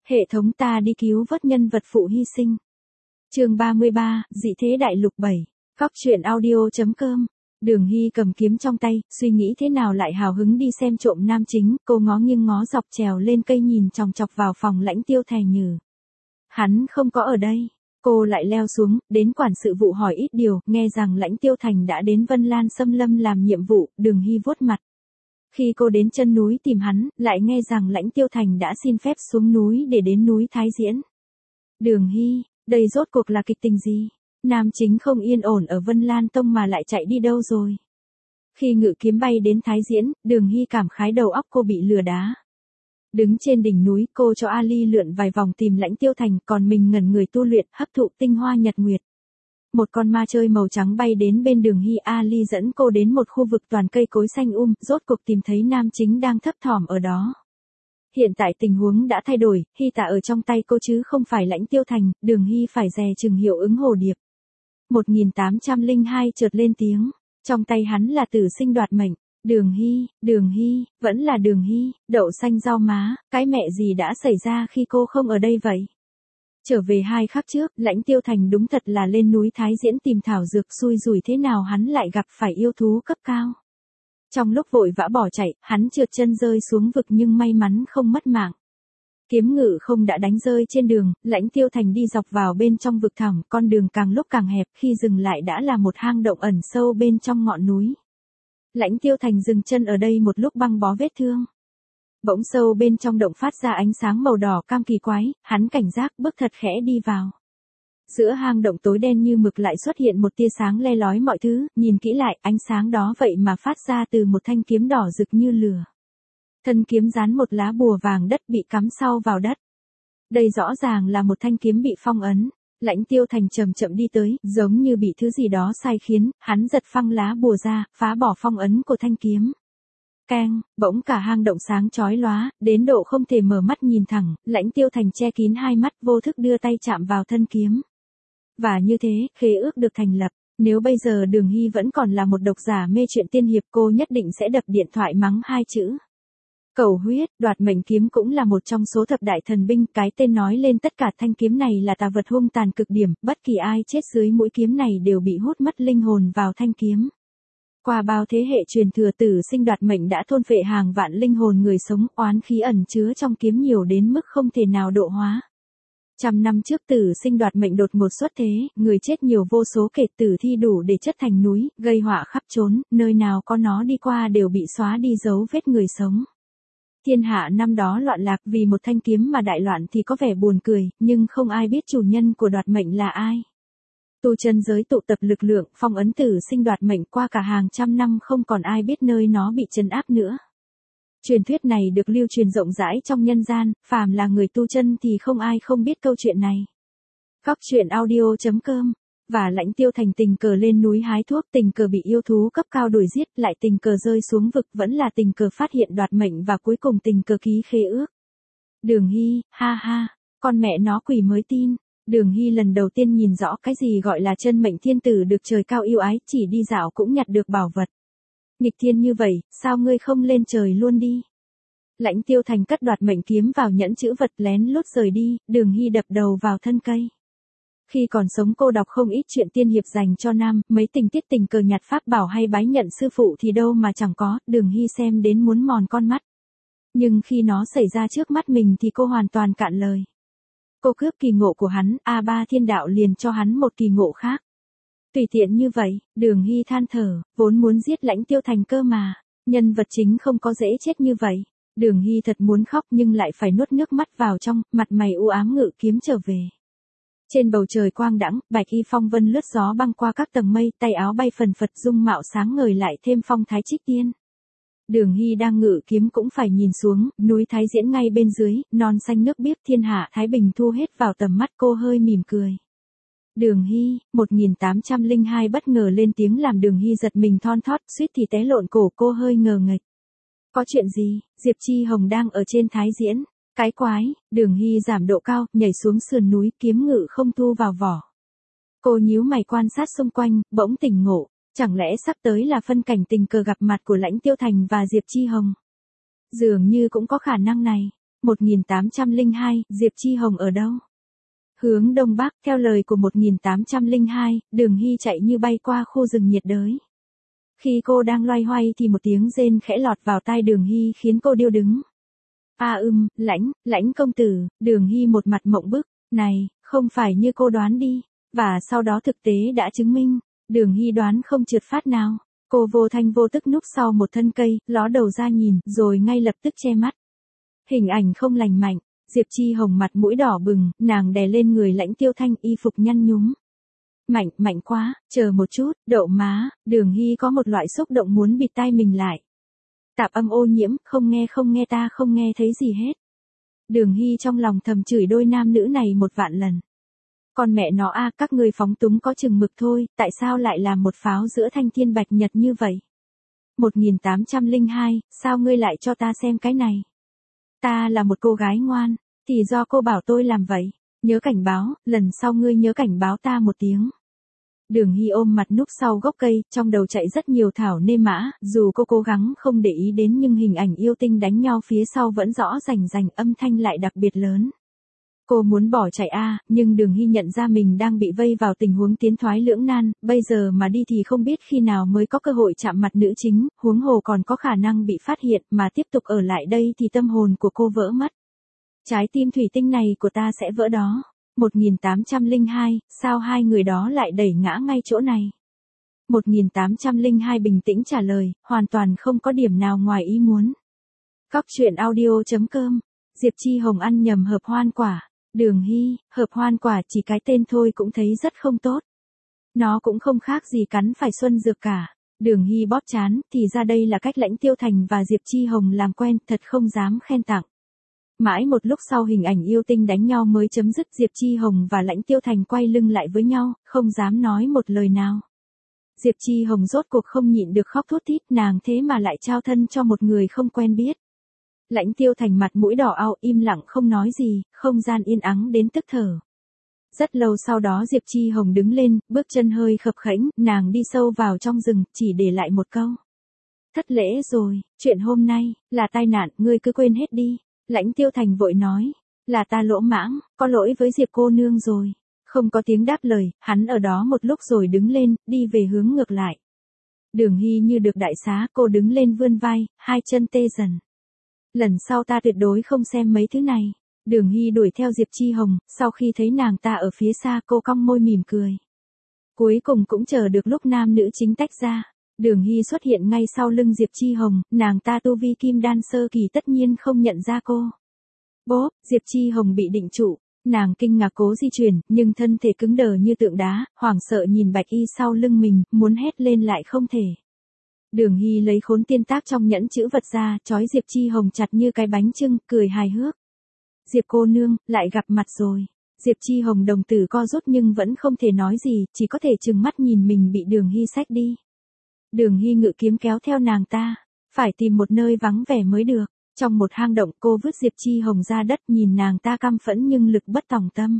Hệ thống ta đi cứu vớt nhân vật phụ hy sinh. Chương 33, dị thế đại lục 7. Góc truyện audio.com. Đường Hy cầm kiếm trong tay, suy nghĩ thế nào lại hào hứng đi xem trộm nam chính, cô ngó nghiêng ngó dọc trèo lên cây nhìn chòng chọc vào phòng Lãnh Tiêu Thành Nhừ. Hắn không có ở đây. Cô lại leo xuống, đến quản sự vụ hỏi ít điều, nghe rằng Lãnh Tiêu Thành đã đến Vân Lan Xâm Lâm làm nhiệm vụ, Đường Hy vuốt mặt. Khi cô đến chân núi tìm hắn, lại nghe rằng Lãnh Tiêu Thành đã xin phép xuống núi để đến núi Thái Diễn. Đường Hy, đây rốt cuộc là kịch tình gì? Nam chính không yên ổn ở Vân Lan Tông mà lại chạy đi đâu rồi? Khi ngự kiếm bay đến Thái Diễn, Đường Hy cảm khái đầu óc cô bị lừa đá. Đứng trên đỉnh núi, cô cho Ali lượn vài vòng tìm Lãnh Tiêu Thành, còn mình ngẩn người tu luyện, hấp thụ tinh hoa nhật nguyệt. Một con ma chơi màu trắng bay đến bên Đường Hy, Ali dẫn cô đến một khu vực toàn cây cối xanh rốt cuộc tìm thấy nam chính đang thấp thỏm ở đó. Hiện tại tình huống đã thay đổi, Hy Tà ở trong tay cô chứ không phải Lãnh Tiêu Thành, Đường Hy phải dè chừng hiệu ứng hồ điệp. 1802 chợt lên tiếng, trong tay hắn là tử sinh đoạt mệnh. Đường Hy, vẫn là Đường Hy, đậu xanh rau má, cái mẹ gì đã xảy ra khi cô không ở đây vậy? Trở về 2 khắc trước, Lãnh Tiêu Thành đúng thật là lên núi Thái Diễn tìm thảo dược, xui rủi thế nào hắn lại gặp phải yêu thú cấp cao. Trong lúc vội vã bỏ chạy, hắn trượt chân rơi xuống vực nhưng may mắn không mất mạng. Kiếm ngự không đã đánh rơi trên đường, Lãnh Tiêu Thành đi dọc vào bên trong vực thẳm, con đường càng lúc càng hẹp, khi dừng lại đã là một hang động ẩn sâu bên trong ngọn núi. Lãnh Tiêu Thành dừng chân ở đây một lúc băng bó vết thương. Bỗng sâu bên trong động phát ra ánh sáng màu đỏ cam kỳ quái, hắn cảnh giác bước thật khẽ đi vào. Giữa hang động tối đen như mực lại xuất hiện một tia sáng le lói mọi thứ, nhìn kỹ lại, ánh sáng đó vậy mà phát ra từ một thanh kiếm đỏ rực như lửa. Thân kiếm dán một lá bùa vàng đất bị cắm sau vào đất. Đây rõ ràng là một thanh kiếm bị phong ấn. Lãnh Tiêu Thành chậm chậm đi tới, giống như bị thứ gì đó sai khiến, hắn giật phăng lá bùa ra, phá bỏ phong ấn của thanh kiếm. Keng, bỗng cả hang động sáng chói lóa, đến độ không thể mở mắt nhìn thẳng, Lãnh Tiêu Thành che kín hai mắt, vô thức đưa tay chạm vào thân kiếm. Và như thế, khế ước được thành lập. Nếu bây giờ Đường Hy vẫn còn là một độc giả mê truyện tiên hiệp, cô nhất định sẽ đập điện thoại mắng 2 chữ. Cầu huyết, đoạt mệnh kiếm cũng là một trong số thập đại thần binh, cái tên nói lên tất cả, thanh kiếm này là tà vật hung tàn cực điểm, bất kỳ ai chết dưới mũi kiếm này đều bị hút mất linh hồn vào thanh kiếm. Qua bao thế hệ truyền thừa, tử sinh đoạt mệnh đã thôn phệ hàng vạn linh hồn người sống, oán khí ẩn chứa trong kiếm nhiều đến mức không thể nào độ hóa. 100 năm trước tử sinh đoạt mệnh đột ngột xuất thế, người chết nhiều vô số kể, tử thi đủ để chất thành núi, gây họa khắp chốn, nơi nào có nó đi qua đều bị xóa đi dấu vết người sống. Thiên hạ năm đó loạn lạc vì một thanh kiếm mà đại loạn thì có vẻ buồn cười, nhưng không ai biết chủ nhân của đoạt mệnh là ai. Tu chân giới tụ tập lực lượng, phong ấn tử sinh đoạt mệnh qua cả hàng trăm năm không còn ai biết nơi nó bị trấn áp nữa. Truyền thuyết này được lưu truyền rộng rãi trong nhân gian, phàm là người tu chân thì không ai không biết câu chuyện này. Góc truyện audio.com. Và Lãnh Tiêu Thành tình cờ lên núi hái thuốc, tình cờ bị yêu thú cấp cao đuổi giết, lại tình cờ rơi xuống vực, vẫn là tình cờ phát hiện đoạt mệnh và cuối cùng tình cờ ký khế ước. Đường Hy, ha ha, con mẹ nó quỷ mới tin. Đường Hy lần đầu tiên nhìn rõ cái gì gọi là chân mệnh thiên tử được trời cao yêu ái, chỉ đi dạo cũng nhặt được bảo vật. Nghịch thiên như vậy, sao ngươi không lên trời luôn đi? Lãnh Tiêu Thành cất đoạt mệnh kiếm vào nhẫn chữ vật lén lút rời đi, Đường Hy đập đầu vào thân cây. Khi còn sống cô đọc không ít chuyện tiên hiệp dành cho nam, mấy tình tiết tình cờ nhặt pháp bảo hay bái nhận sư phụ thì đâu mà chẳng có, Đường Hy xem đến muốn mòn con mắt. Nhưng khi nó xảy ra trước mắt mình thì cô hoàn toàn cạn lời. Cô cướp kỳ ngộ của hắn, A3 thiên đạo liền cho hắn một kỳ ngộ khác. Tùy tiện như vậy, Đường Hy than thở, vốn muốn giết Lãnh Tiêu Thành cơ mà, nhân vật chính không có dễ chết như vậy. Đường Hy thật muốn khóc nhưng lại phải nuốt nước mắt vào trong, mặt mày u ám ngự kiếm trở về. Trên bầu trời quang đãng, bạch y phong vân lướt gió băng qua các tầng mây, tay áo bay phần phật, dung mạo sáng ngời lại thêm phong thái trích tiên. Đường Hy đang ngự kiếm cũng phải nhìn xuống, núi Thái Diễn ngay bên dưới, non xanh nước biếc, thiên hạ thái bình thu hết vào tầm mắt, cô hơi mỉm cười. Đường Hy, 1802 bất ngờ lên tiếng làm Đường Hy giật mình thon thót, suýt thì té lộn cổ, cô hơi ngờ nghệch. Có chuyện gì? Diệp Chi Hồng đang ở trên Thái Diễn. Cái quái, Đường Hy giảm độ cao, nhảy xuống sườn núi, kiếm ngự không thu vào vỏ. Cô nhíu mày quan sát xung quanh, bỗng tỉnh ngộ, chẳng lẽ sắp tới là phân cảnh tình cờ gặp mặt của Lãnh Tiêu Thành và Diệp Chi Hồng? Dường như cũng có khả năng này. 1802, Diệp Chi Hồng ở đâu? Hướng đông bắc, theo lời của 1802, Đường Hy chạy như bay qua khu rừng nhiệt đới. Khi cô đang loay hoay thì một tiếng rên khẽ lọt vào tai Đường Hy khiến cô điêu đứng. Lãnh công tử, Đường Hy một mặt mộng bức, này, không phải như cô đoán đi, và sau đó thực tế đã chứng minh, Đường Hy đoán không trượt phát nào. Cô vô thanh vô tức núp sau một thân cây, ló đầu ra nhìn, rồi ngay lập tức che mắt. Hình ảnh không lành mạnh, Diệp Chi Hồng mặt mũi đỏ bừng, nàng đè lên người Lãnh Tiêu Thanh y phục nhăn nhúm. Mạnh quá, chờ một chút, đậu má, Đường Hy có một loại xúc động muốn bịt tai mình lại. Tạp âm ô nhiễm, không nghe ta không nghe thấy gì hết. Đường Hy trong lòng thầm chửi đôi nam nữ này 1.000.000 lần. Con mẹ nó các ngươi phóng túng có chừng mực thôi, tại sao lại làm một pháo giữa thanh thiên bạch nhật như vậy? 1802, sao ngươi lại cho ta xem cái này? Ta là một cô gái ngoan, thì do cô bảo tôi làm vậy. Nhớ cảnh báo, lần sau ngươi nhớ cảnh báo ta một tiếng. Đường Hy ôm mặt núp sau gốc cây, trong đầu chạy rất nhiều thảo nê mã, dù cô cố gắng không để ý đến nhưng hình ảnh yêu tinh đánh nhau phía sau vẫn rõ rành, âm thanh lại đặc biệt lớn. Cô muốn bỏ chạy nhưng Đường Hy nhận ra mình đang bị vây vào tình huống tiến thoái lưỡng nan, bây giờ mà đi thì không biết khi nào mới có cơ hội chạm mặt nữ chính, huống hồ còn có khả năng bị phát hiện, mà tiếp tục ở lại đây thì tâm hồn của cô vỡ mất. Trái tim thủy tinh này của ta sẽ vỡ đó. 1802, sao hai người đó lại đẩy ngã ngay chỗ này? 1802 bình tĩnh trả lời, hoàn toàn không có điểm nào ngoài ý muốn. Góc truyện audio.com, Diệp Chi Hồng ăn nhầm hợp hoan quả. Đường Hy, hợp hoan quả chỉ cái tên thôi cũng thấy rất không tốt. Nó cũng không khác gì cắn phải xuân dược cả. Đường Hy bóp chán, thì ra đây là cách Lãnh Tiêu Thành và Diệp Chi Hồng làm quen, thật không dám khen tặng. Mãi một lúc sau hình ảnh yêu tinh đánh nhau mới chấm dứt, Diệp Chi Hồng và Lãnh Tiêu Thành quay lưng lại với nhau, không dám nói một lời nào. Diệp Chi Hồng rốt cuộc không nhịn được khóc thút thít, nàng thế mà lại trao thân cho một người không quen biết. Lãnh Tiêu Thành mặt mũi đỏ au, im lặng không nói gì, không gian yên ắng đến tức thở. Rất lâu sau đó Diệp Chi Hồng đứng lên, bước chân hơi khập khẽnh, nàng đi sâu vào trong rừng, chỉ để lại một câu. Thất lễ rồi, chuyện hôm nay, là tai nạn, ngươi cứ quên hết đi. Lãnh Tiêu Thành vội nói, là ta lỗ mãng, có lỗi với Diệp cô nương rồi. Không có tiếng đáp lời, hắn ở đó một lúc rồi đứng lên, đi về hướng ngược lại. Đường Hy như được đại xá, cô đứng lên vươn vai, hai chân tê dần. Lần sau ta tuyệt đối không xem mấy thứ này. Đường Hy đuổi theo Diệp Chi Hồng, sau khi thấy nàng ta ở phía xa cô cong môi mỉm cười. Cuối cùng cũng chờ được lúc nam nữ chính tách ra. Đường Hy xuất hiện ngay sau lưng Diệp Chi Hồng, nàng ta tu vi kim đan sơ kỳ tất nhiên không nhận ra cô. Bốp, Diệp Chi Hồng bị định trụ, nàng kinh ngạc cố di chuyển, nhưng thân thể cứng đờ như tượng đá, hoảng sợ nhìn bạch y sau lưng mình, muốn hét lên lại không thể. Đường Hy lấy khốn tiên tác trong nhẫn chữ vật ra, trói Diệp Chi Hồng chặt như cái bánh chưng, cười hài hước. Diệp cô nương, lại gặp mặt rồi. Diệp Chi Hồng đồng tử co rút nhưng vẫn không thể nói gì, chỉ có thể trừng mắt nhìn mình bị Đường Hy xách đi. Đường Hy ngự kiếm kéo theo nàng ta, phải tìm một nơi vắng vẻ mới được. Trong một hang động cô vứt Diệp Chi Hồng ra đất, nhìn nàng ta căm phẫn nhưng lực bất tòng tâm.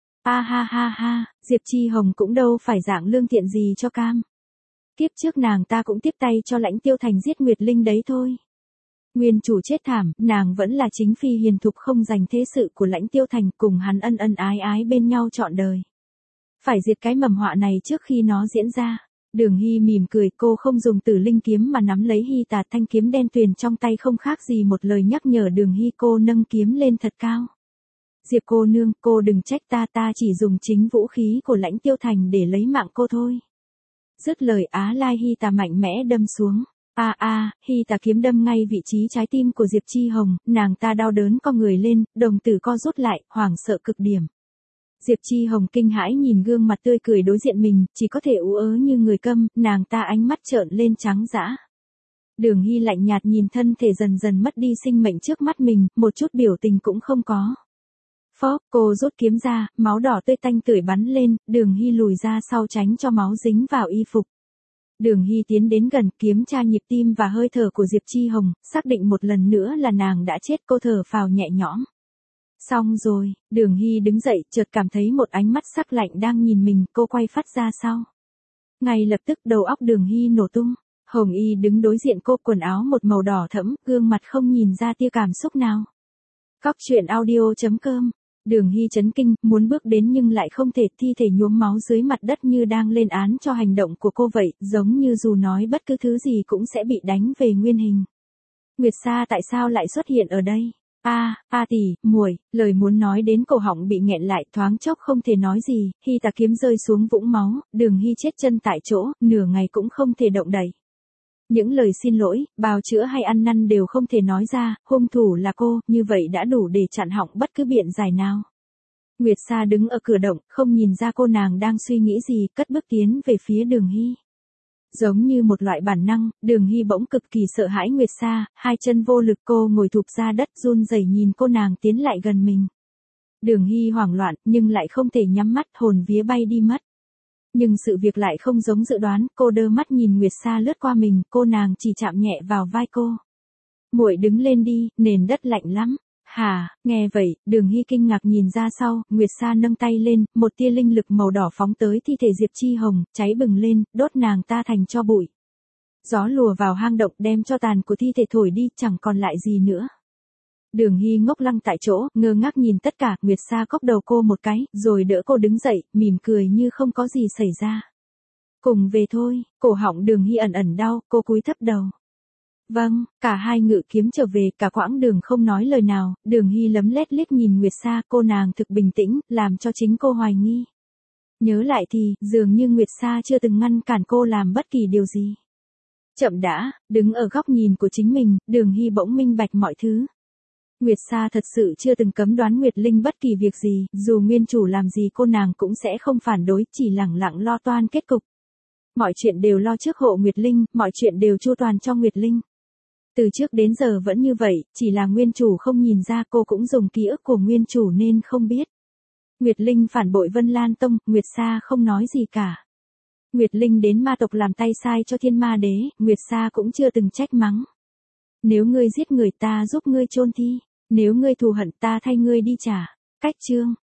Ha, Diệp Chi Hồng cũng đâu phải dạng lương thiện gì cho cam. Kiếp trước nàng ta cũng tiếp tay cho Lãnh Tiêu Thành giết Nguyệt Linh đấy thôi. Nguyên chủ chết thảm, nàng vẫn là chính phi hiền thục không dành thế sự của Lãnh Tiêu Thành, cùng hắn ân ân ái ái bên nhau trọn đời. Phải diệt cái mầm họa này trước khi nó diễn ra. Đường Hy mỉm cười, cô không dùng Tử Linh kiếm mà nắm lấy Hy Tà, thanh kiếm đen tuyền trong tay không khác gì một lời nhắc nhở Đường Hy. Cô nâng kiếm lên thật cao. Diệp cô nương, cô đừng trách ta chỉ dùng chính vũ khí của Lãnh Tiêu Thành để lấy mạng cô thôi. Dứt lời Á Lai Hy Tà mạnh mẽ đâm xuống. Hy Tà kiếm đâm ngay vị trí trái tim của Diệp Chi Hồng, nàng ta đau đớn co người lên, đồng tử co rút lại, hoảng sợ cực điểm. Diệp Chi Hồng kinh hãi nhìn gương mặt tươi cười đối diện mình, chỉ có thể ú ớ như người câm, nàng ta ánh mắt trợn lên trắng dã. Đường Hy lạnh nhạt nhìn thân thể dần dần mất đi sinh mệnh trước mắt mình, một chút biểu tình cũng không có. Phóp, cô rút kiếm ra, máu đỏ tươi tanh tưởi bắn lên, Đường Hy lùi ra sau tránh cho máu dính vào y phục. Đường Hy tiến đến gần, kiếm tra nhịp tim và hơi thở của Diệp Chi Hồng, xác định một lần nữa là nàng đã chết, cô thở phào nhẹ nhõm. Xong rồi, Đường Hy đứng dậy, chợt cảm thấy một ánh mắt sắc lạnh đang nhìn mình, cô quay phát ra sau. Ngay lập tức đầu óc Đường Hy nổ tung, Hồng Y đứng đối diện cô, quần áo một màu đỏ thẫm, gương mặt không nhìn ra tia cảm xúc nào. Cóc truyện audio.com. Đường Hy chấn kinh, muốn bước đến nhưng lại không thể, thi thể nhuốm máu dưới mặt đất như đang lên án cho hành động của cô vậy, giống như dù nói bất cứ thứ gì cũng sẽ bị đánh về nguyên hình. Nguyệt Sa tại sao lại xuất hiện ở đây? Tỷ, muội, lời muốn nói đến cổ họng bị nghẹn lại, thoáng chốc không thể nói gì, Hy tà kiếm rơi xuống vũng máu, Đường Hy chết chân tại chỗ, nửa ngày cũng không thể động đậy. Những lời xin lỗi, bào chữa hay ăn năn đều không thể nói ra, hung thủ là cô, như vậy đã đủ để chặn họng bất cứ biện giải nào. Nguyệt Sa đứng ở cửa động, không nhìn ra cô nàng đang suy nghĩ gì, cất bước tiến về phía Đường Hy. Giống như một loại bản năng, Đường Hy bỗng cực kỳ sợ hãi Nguyệt Sa, hai chân vô lực, cô ngồi thụp ra đất run rẩy nhìn cô nàng tiến lại gần mình. Đường Hy hoảng loạn, nhưng lại không thể nhắm mắt, hồn vía bay đi mất. Nhưng sự việc lại không giống dự đoán, cô đơ mắt nhìn Nguyệt Sa lướt qua mình, cô nàng chỉ chạm nhẹ vào vai cô. Muội đứng lên đi, nền đất lạnh lắm. Hả, nghe vậy, Đường Hy kinh ngạc nhìn ra sau, Nguyệt Sa nâng tay lên, một tia linh lực màu đỏ phóng tới thi thể Diệp Chi Hồng, cháy bừng lên, đốt nàng ta thành tro bụi. Gió lùa vào hang động đem cho tàn của thi thể thổi đi, chẳng còn lại gì nữa. Đường Hy ngốc lăng tại chỗ, ngơ ngác nhìn tất cả, Nguyệt Sa cốc đầu cô một cái, rồi đỡ cô đứng dậy, mỉm cười như không có gì xảy ra. Cùng về thôi, cổ họng Đường Hy ẩn ẩn đau, cô cúi thấp đầu. Vâng, cả hai ngự kiếm trở về, cả quãng đường không nói lời nào, Đường Hy lấm lét liếc nhìn Nguyệt Sa, cô nàng thực bình tĩnh, làm cho chính cô hoài nghi. Nhớ lại thì, dường như Nguyệt Sa chưa từng ngăn cản cô làm bất kỳ điều gì. Chậm đã, đứng ở góc nhìn của chính mình, Đường Hy bỗng minh bạch mọi thứ. Nguyệt Sa thật sự chưa từng cấm đoán Nguyệt Linh bất kỳ việc gì, dù nguyên chủ làm gì cô nàng cũng sẽ không phản đối, chỉ lẳng lặng lo toan kết cục. Mọi chuyện đều lo trước hộ Nguyệt Linh, mọi chuyện đều chu toàn cho Nguyệt Linh. Từ trước đến giờ vẫn như vậy, chỉ là nguyên chủ không nhìn ra, cô cũng dùng ký ức của nguyên chủ nên không biết. Nguyệt Linh phản bội Vân Lan Tông, Nguyệt Sa không nói gì cả. Nguyệt Linh đến ma tộc làm tay sai cho Thiên Ma Đế, Nguyệt Sa cũng chưa từng trách mắng. Nếu ngươi giết người ta giúp ngươi chôn thi, nếu ngươi thù hận ta thay ngươi đi trả. Cách chương.